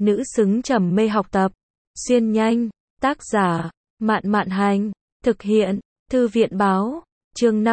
nữ xứng trầm mê học tập. Xuyên nhanh, tác giả, Mạn Mạn Hành, thực hiện, Thư viện Báo, chương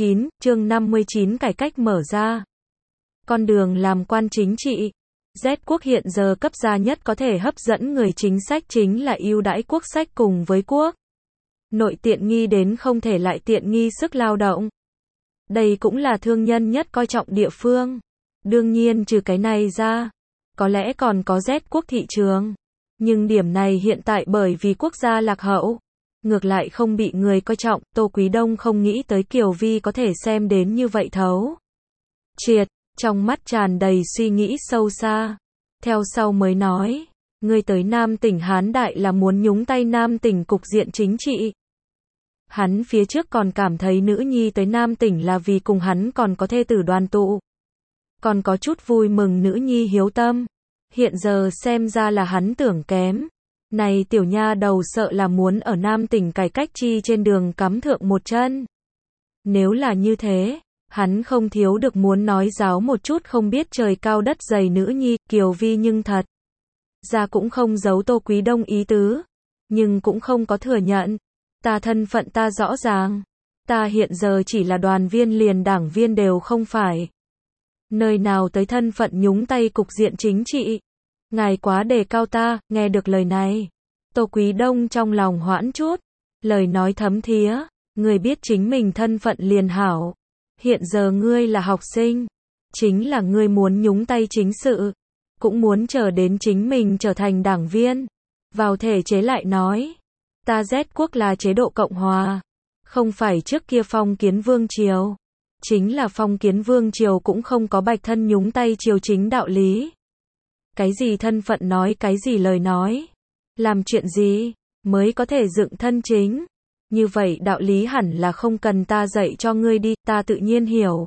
59 cải cách mở ra. Con đường làm quan chính trị. Z quốc hiện giờ cấp gia nhất có thể hấp dẫn người chính sách chính là ưu đãi quốc sách cùng với quốc nội tiện nghi đến không thể lại tiện nghi sức lao động. Đây cũng là thương nhân nhất coi trọng địa phương. Đương nhiên trừ cái này ra, có lẽ còn có Z quốc thị trường. Nhưng điểm này hiện tại bởi vì quốc gia lạc hậu, ngược lại không bị người coi trọng. Tô Quý Đông không nghĩ tới Kiều Vi có thể xem đến như vậy thấu triệt, trong mắt tràn đầy suy nghĩ sâu xa. Theo sau mới nói, ngươi tới Nam tỉnh Hán Đại là muốn nhúng tay Nam tỉnh cục diện chính trị. Hắn phía trước còn cảm thấy nữ nhi tới Nam tỉnh là vì cùng hắn còn có thê tử đoàn tụ. Còn có chút vui mừng nữ nhi hiếu tâm. Hiện giờ xem ra là hắn tưởng kém. Này tiểu nha đầu sợ là muốn ở Nam tỉnh cải cách chi trên đường cắm thượng một chân. Nếu là như thế, hắn không thiếu được muốn nói giáo một chút không biết trời cao đất dày nữ nhi. Kiều Vi nhưng thật ra cũng không giấu Tô Quý Đông ý tứ, nhưng cũng không có thừa nhận. Ta thân phận ta rõ ràng. Ta hiện giờ chỉ là đoàn viên liền đảng viên đều không phải. Nơi nào tới thân phận nhúng tay cục diện chính trị. Ngài quá đề cao ta. Nghe được lời này, Tô Quý Đông trong lòng hoãn chút. Lời nói thấm thía. Ngươi biết chính mình thân phận liền hảo. Hiện giờ ngươi là học sinh. Chính là ngươi muốn nhúng tay chính sự. Cũng muốn chờ đến chính mình trở thành đảng viên. Vào thể chế lại nói. Ta Z quốc là chế độ Cộng Hòa. Không phải trước kia phong kiến vương triều. Chính là phong kiến vương triều cũng không có bạch thân nhúng tay triều chính đạo lý. Cái gì thân phận nói cái gì lời nói. Làm chuyện gì mới có thể dựng thân chính. Như vậy đạo lý hẳn là không cần ta dạy cho ngươi đi, ta tự nhiên hiểu.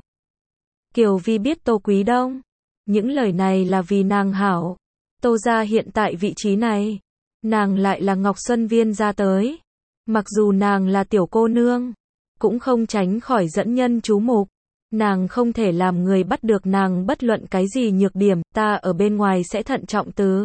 Kiều Vi biết Tô Quý Đông. Những lời này là vì nàng hảo. Tô gia hiện tại vị trí này. Nàng lại là Ngọc Xuân Viên ra tới. Mặc dù nàng là tiểu cô nương, cũng không tránh khỏi dẫn nhân chú mục. Nàng không thể làm người bắt được nàng bất luận cái gì nhược điểm. Ta ở bên ngoài sẽ thận trọng từ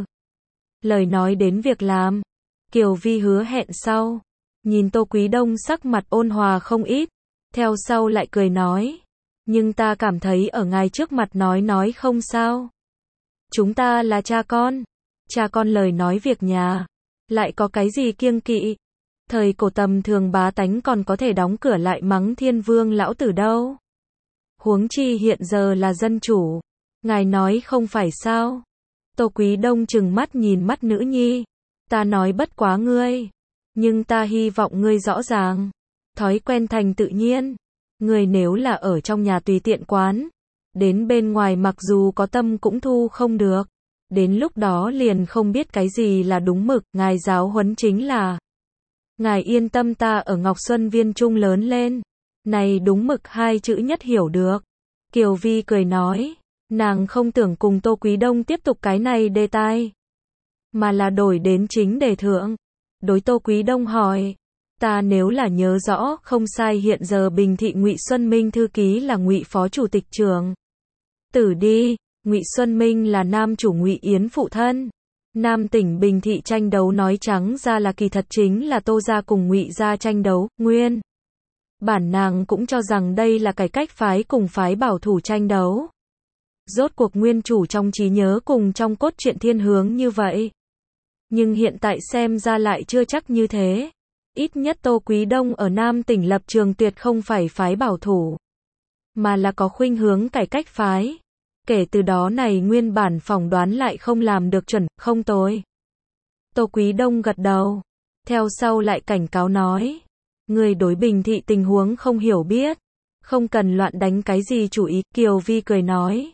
lời nói đến việc làm. Kiều Vi hứa hẹn sau. Nhìn Tô Quý Đông sắc mặt ôn hòa không ít. Theo sau lại cười nói. Nhưng ta cảm thấy ở ngài trước mặt nói không sao. Chúng ta là cha con. Cha con lời nói việc nhà. Lại có cái gì kiêng kỵ. Thời cổ tầm thường bá tánh còn có thể đóng cửa lại mắng Thiên Vương lão tử đâu. Huống chi hiện giờ là dân chủ. Ngài nói không phải sao. Tô Quý Đông trừng mắt nhìn mắt nữ nhi. Ta nói bất quá ngươi. Nhưng ta hy vọng ngươi rõ ràng. Thói quen thành tự nhiên. Ngươi nếu là ở trong nhà tùy tiện quán. Đến bên ngoài mặc dù có tâm cũng thu không được. Đến lúc đó liền không biết cái gì là đúng mực. Ngài giáo huấn chính là. Ngài yên tâm ta ở Ngọc Xuân Viên Trung lớn lên. Này đúng mực hai chữ nhất hiểu được. Kiều Vi cười nói. Nàng không tưởng cùng Tô Quý Đông tiếp tục cái này đề tài. Mà là đổi đến chính đề thượng. Đối Tô Quý Đông hỏi. Ta nếu là nhớ rõ không sai hiện giờ Bình Thị Ngụy Xuân Minh thư ký là Ngụy phó chủ tịch trưởng. Tử đi. Ngụy Xuân Minh là nam chủ Ngụy Yến phụ thân. Nam tỉnh Bình Thị tranh đấu nói trắng ra là kỳ thật chính là Tô gia cùng Ngụy gia tranh đấu. Nguyên bản nàng cũng cho rằng đây là cải cách phái cùng phái bảo thủ tranh đấu. Rốt cuộc nguyên chủ trong trí nhớ cùng trong cốt truyện thiên hướng như vậy. Nhưng hiện tại xem ra lại chưa chắc như thế. Ít nhất Tô Quý Đông ở Nam tỉnh lập trường tuyệt không phải phái bảo thủ, mà là có khuynh hướng cải cách phái. Kể từ đó này nguyên bản phỏng đoán lại không làm được chuẩn, không tồi. Tô Quý Đông gật đầu. Theo sau lại cảnh cáo nói. Người đối Bình Thị tình huống không hiểu biết. Không cần loạn đánh cái gì chủ ý. Kiều Vi cười nói.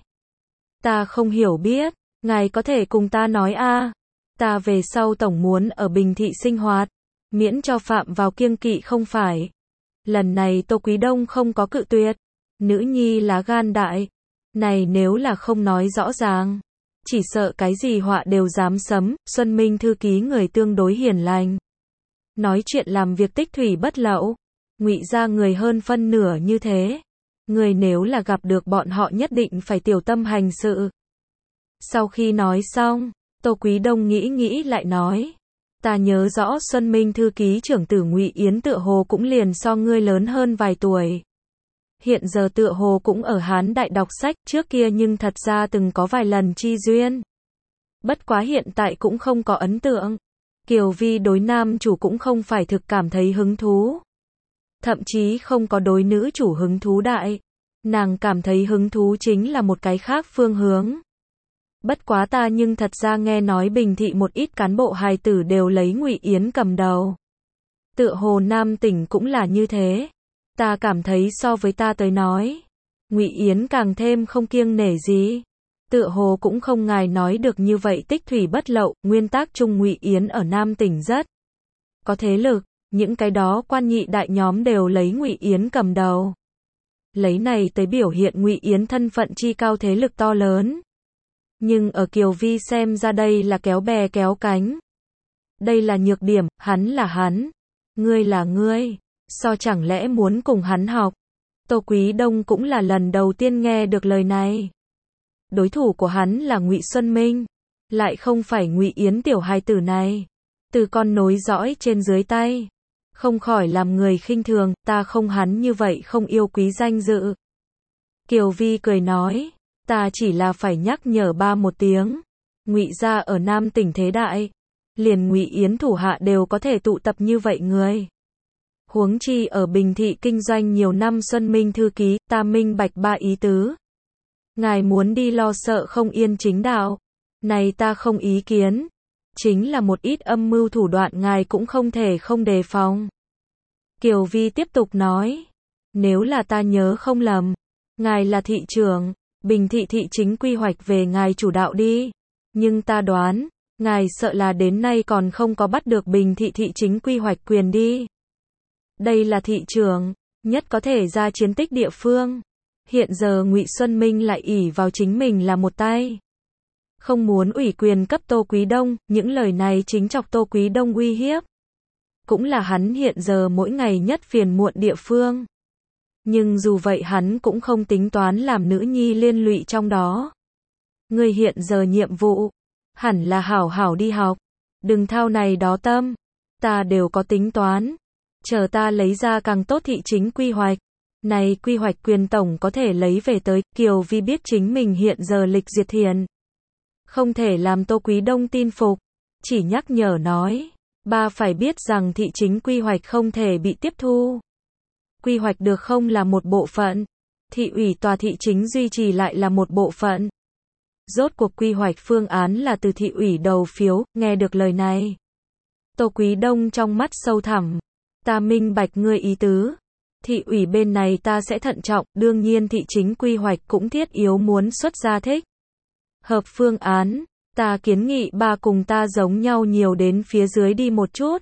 Ta không hiểu biết. Ngài có thể cùng ta nói a. Ta về sau tổng muốn ở Bình Thị sinh hoạt. Miễn cho phạm vào kiêng kỵ không phải. Lần này Tô Quý Đông không có cự tuyệt. Nữ nhi lá gan đại. Này nếu là không nói rõ ràng. Chỉ sợ cái gì họa đều dám sấm. Xuân Minh thư ký người tương đối hiền lành. Nói chuyện làm việc tích thủy bất lậu. Ngụy gia người hơn phân nửa như thế. Người nếu là gặp được bọn họ nhất định phải tiểu tâm hành sự. Sau khi nói xong, Tô Quý Đông nghĩ nghĩ lại nói. Ta nhớ rõ Xuân Minh thư ký trưởng tử Ngụy Yến tựa hồ cũng liền so ngươi lớn hơn vài tuổi. Hiện giờ tựa hồ cũng ở Hán Đại đọc sách, trước kia nhưng thật ra từng có vài lần chi duyên. Bất quá hiện tại cũng không có ấn tượng. Kiều Vi đối nam chủ cũng không phải thực cảm thấy hứng thú. Thậm chí không có đối nữ chủ hứng thú đại. Nàng cảm thấy hứng thú chính là một cái khác phương hướng. Bất quá ta nhưng thật ra nghe nói Bình Thị một ít cán bộ hài tử đều lấy Ngụy Yến cầm đầu. Tựa hồ Nam Tỉnh cũng là như thế. Ta cảm thấy so với ta tới nói, Ngụy Yến càng thêm không kiêng nể gì. Tựa hồ cũng không ngài nói được như vậy tích thủy bất lậu, nguyên tắc chung Ngụy Yến ở Nam Tỉnh rất có thế lực, những cái đó quan nhị đại nhóm đều lấy Ngụy Yến cầm đầu. Lấy này tới biểu hiện Ngụy Yến thân phận chi cao thế lực to lớn. Nhưng ở Kiều Vi xem ra đây là kéo bè kéo cánh. Đây là nhược điểm, hắn là hắn, ngươi là ngươi, so chẳng lẽ muốn cùng hắn học. Tô Quý Đông cũng là lần đầu tiên nghe được lời này. Đối thủ của hắn là Ngụy Xuân Minh, lại không phải Ngụy Yến tiểu hài tử này, từ con nối dõi trên dưới tay, không khỏi làm người khinh thường, ta không hắn như vậy không yêu quý danh dự. Kiều Vi cười nói, ta chỉ là phải nhắc nhở ba một tiếng, Ngụy gia ở Nam Tỉnh thế đại, liền Ngụy Yến thủ hạ đều có thể tụ tập như vậy người. Huống chi ở Bình Thị kinh doanh nhiều năm Xuân Minh thư ký, ta minh bạch ba ý tứ. Ngài muốn đi lo sợ không yên chính đạo, này ta không ý kiến. Chính là một ít âm mưu thủ đoạn ngài cũng không thể không đề phòng. Kiều Vi tiếp tục nói, nếu là ta nhớ không lầm, ngài là thị trưởng, Bình Thị thị chính quy hoạch về ngài chủ đạo đi. Nhưng ta đoán, ngài sợ là đến nay còn không có bắt được Bình Thị thị chính quy hoạch quyền đi. Đây là thị trưởng, nhất có thể ra chiến tích địa phương. Hiện giờ Ngụy Xuân Minh lại ỷ vào chính mình là một tay. Không muốn ủy quyền cấp Tô Quý Đông, những lời này chính chọc Tô Quý Đông uy hiếp. Cũng là hắn hiện giờ mỗi ngày nhất phiền muộn địa phương. Nhưng dù vậy hắn cũng không tính toán làm nữ nhi liên lụy trong đó. Người hiện giờ nhiệm vụ, hẳn là hảo hảo đi học. Đừng thao này đó tâm. Ta đều có tính toán. Chờ ta lấy ra càng tốt thị chính quy hoạch. Này quy hoạch quyền tổng có thể lấy về tới. Kiều Vi biết chính mình hiện giờ lịch duyệt thiền. Không thể làm Tô Quý Đông tin phục. Chỉ nhắc nhở nói. Ba phải biết rằng thị chính quy hoạch không thể bị tiếp thu. Quy hoạch được không là một bộ phận. Thị ủy tòa thị chính duy trì lại là một bộ phận. Rốt cuộc quy hoạch phương án là từ thị ủy đầu phiếu, nghe được lời này. Tô Quý Đông trong mắt sâu thẳm. Ta minh bạch ngươi ý tứ. Thị ủy bên này ta sẽ thận trọng, đương nhiên thị chính quy hoạch cũng thiết yếu muốn xuất ra thích hợp phương án. Ta kiến nghị ba cùng ta giống nhau nhiều đến phía dưới đi một chút.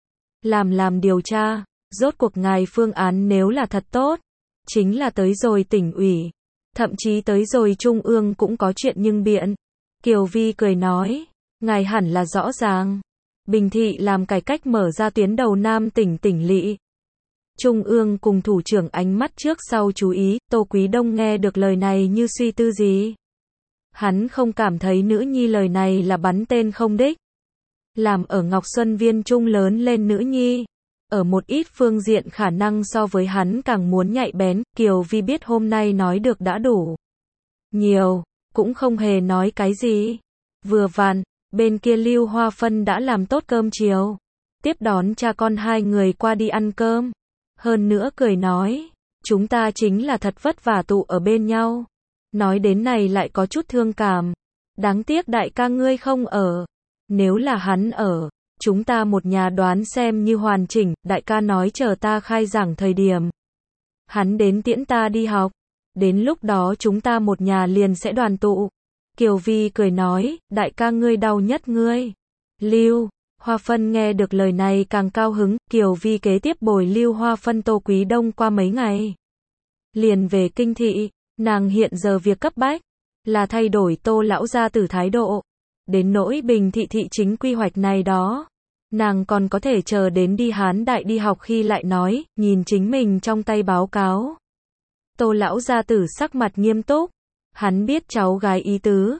Làm điều tra. Rốt cuộc ngài phương án nếu là thật tốt, chính là tới rồi tỉnh ủy, thậm chí tới rồi trung ương cũng có chuyện nhưng biện. Kiều Vi cười nói, ngài hẳn là rõ ràng. Bình Thị làm cải cách mở ra tuyến đầu Nam Tỉnh tỉnh lỵ. Trung ương cùng thủ trưởng ánh mắt trước sau chú ý, Tô Quý Đông nghe được lời này như suy tư gì. Hắn không cảm thấy nữ nhi lời này là bắn tên không đích. Làm ở Ngọc Xuân Viên Trung lớn lên nữ nhi. Ở một ít phương diện khả năng so với hắn càng muốn nhạy bén, Kiều Vi biết hôm nay nói được đã đủ. Nhiều, cũng không hề nói cái gì. Vừa vặn, bên kia Lưu Hoa Phân đã làm tốt cơm chiều. Tiếp đón cha con hai người qua đi ăn cơm. Hơn nữa cười nói, chúng ta chính là thật vất vả tụ ở bên nhau. Nói đến này lại có chút thương cảm. Đáng tiếc đại ca ngươi không ở. Nếu là hắn ở, chúng ta một nhà đoán xem như hoàn chỉnh, đại ca nói chờ ta khai giảng thời điểm. Hắn đến tiễn ta đi học. Đến lúc đó chúng ta một nhà liền sẽ đoàn tụ. Kiều Vi cười nói, đại ca ngươi đau nhất ngươi. Lưu Hoa Phân nghe được lời này càng cao hứng, Kiều Vi kế tiếp bồi Lưu Hoa Phân Tô Quý Đông qua mấy ngày. Liền về kinh thị, nàng hiện giờ việc cấp bách là thay đổi Tô lão gia tử thái độ. Đến nỗi Bình Thị thị chính quy hoạch này đó, nàng còn có thể chờ đến đi Hán Đại đi học khi lại nói, nhìn chính mình trong tay báo cáo. Tô lão gia tử sắc mặt nghiêm túc, hắn biết cháu gái ý tứ,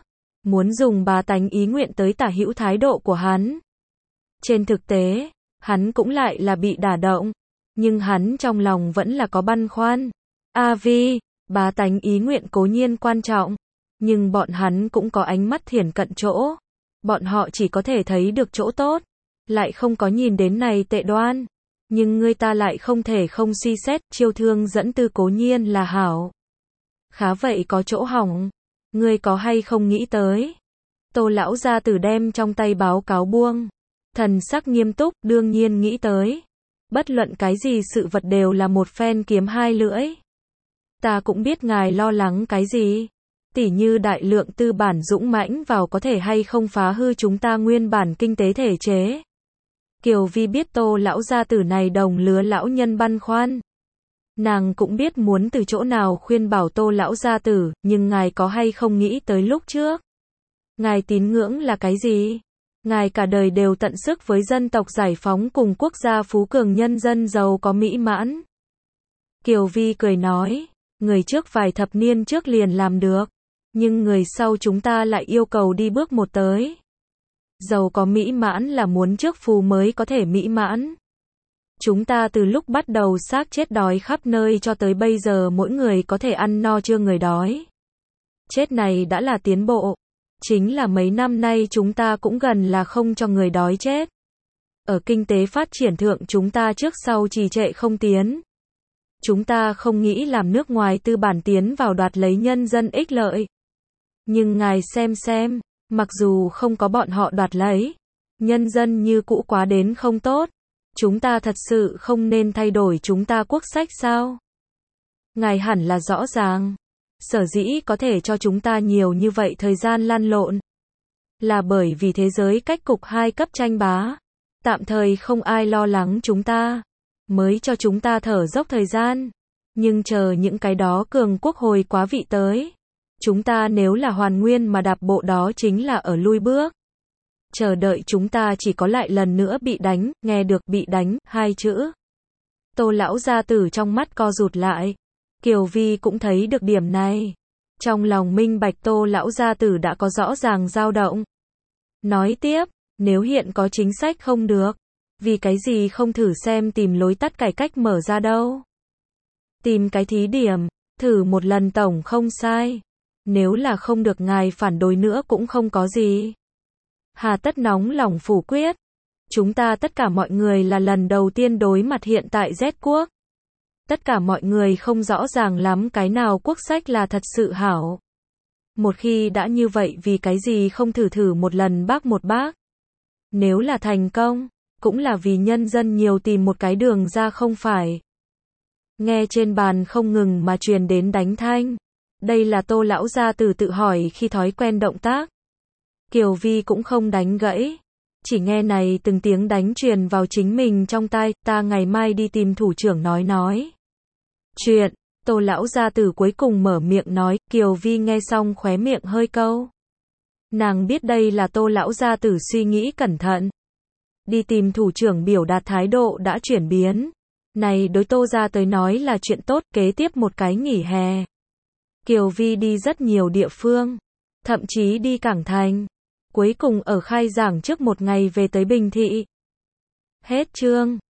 muốn dùng bá tánh ý nguyện tới tả hữu thái độ của hắn. Trên thực tế, hắn cũng lại là bị đả động, nhưng hắn trong lòng vẫn là có băn khoăn. A Vi, bá tánh ý nguyện cố nhiên quan trọng, nhưng bọn hắn cũng có ánh mắt thiển cận chỗ. Bọn họ chỉ có thể thấy được chỗ tốt, lại không có nhìn đến này tệ đoan. Nhưng người ta lại không thể không suy xét, chiêu thương dẫn tư cố nhiên là hảo. Khá vậy có chỗ hỏng, ngươi có hay không nghĩ tới? Tô lão gia tử đem trong tay báo cáo buông, thần sắc nghiêm túc, đương nhiên nghĩ tới. Bất luận cái gì sự vật đều là một phen kiếm hai lưỡi. Ta cũng biết ngài lo lắng cái gì, tỉ như đại lượng tư bản dũng mãnh vào có thể hay không phá hư chúng ta nguyên bản kinh tế thể chế. Kiều Vi biết Tô lão gia tử này đồng lứa lão nhân băn khoăn. Nàng cũng biết muốn từ chỗ nào khuyên bảo Tô lão gia tử, nhưng ngài có hay không nghĩ tới lúc trước? Ngài tín ngưỡng là cái gì? Ngài cả đời đều tận sức với dân tộc giải phóng cùng quốc gia phú cường nhân dân giàu có mỹ mãn. Kiều Vi cười nói, người trước vài thập niên trước liền làm được, nhưng người sau chúng ta lại yêu cầu đi bước một tới. Giàu có mỹ mãn là muốn trước phù mới có thể mỹ mãn. Chúng ta từ lúc bắt đầu xác chết đói khắp nơi cho tới bây giờ mỗi người có thể ăn no chưa người đói. Chết này đã là tiến bộ. Chính là mấy năm nay chúng ta cũng gần là không cho người đói chết. Ở kinh tế phát triển thượng chúng ta trước sau trì trệ không tiến. Chúng ta không nghĩ làm nước ngoài tư bản tiến vào đoạt lấy nhân dân ích lợi. Nhưng ngài xem, mặc dù không có bọn họ đoạt lấy, nhân dân như cũ quá đến không tốt. Chúng ta thật sự không nên thay đổi chúng ta quốc sách sao? Ngài hẳn là rõ ràng. Sở dĩ có thể cho chúng ta nhiều như vậy thời gian lăn lộn, là bởi vì thế giới cách cục hai cấp tranh bá. Tạm thời không ai lo lắng chúng ta, mới cho chúng ta thở dốc thời gian. Nhưng chờ những cái đó cường quốc hồi quá vị tới, chúng ta nếu là hoàn nguyên mà đạp bộ đó chính là ở lui bước. Chờ đợi chúng ta chỉ có lại lần nữa bị đánh, nghe được bị đánh, hai chữ. Tô lão gia tử trong mắt co rụt lại. Kiều Vi cũng thấy được điểm này. Trong lòng minh bạch Tô lão gia tử đã có rõ ràng dao động. Nói tiếp, nếu hiện có chính sách không được, vì cái gì không thử xem tìm lối tắt cải cách mở ra đâu. Tìm cái thí điểm, thử một lần tổng không sai. Nếu là không được ngài phản đối nữa cũng không có gì. Hà tất nóng lòng phủ quyết. Chúng ta tất cả mọi người là lần đầu tiên đối mặt hiện tại Z quốc. Tất cả mọi người không rõ ràng lắm cái nào quốc sách là thật sự hảo. Một khi đã như vậy vì cái gì không thử một lần bác một bác. Nếu là thành công, cũng là vì nhân dân nhiều tìm một cái đường ra không phải. Nghe trên bàn không ngừng mà truyền đến đánh thanh. Đây là Tô lão gia tử tự hỏi khi thói quen động tác. Kiều Vi cũng không đánh gãy. Chỉ nghe này từng tiếng đánh truyền vào chính mình trong tai, ta ngày mai đi tìm thủ trưởng nói. Chuyện, Tô lão gia tử cuối cùng mở miệng nói, Kiều Vi nghe xong khóe miệng hơi câu. Nàng biết đây là Tô lão gia tử suy nghĩ cẩn thận. Đi tìm thủ trưởng biểu đạt thái độ đã chuyển biến. Này đối Tô gia tới nói là chuyện tốt, kế tiếp một cái nghỉ hè. Kiều Vi đi rất nhiều địa phương, thậm chí đi Cảng Thành. Cuối cùng ở khai giảng trước một ngày về tới Bình Thị. Hết chương.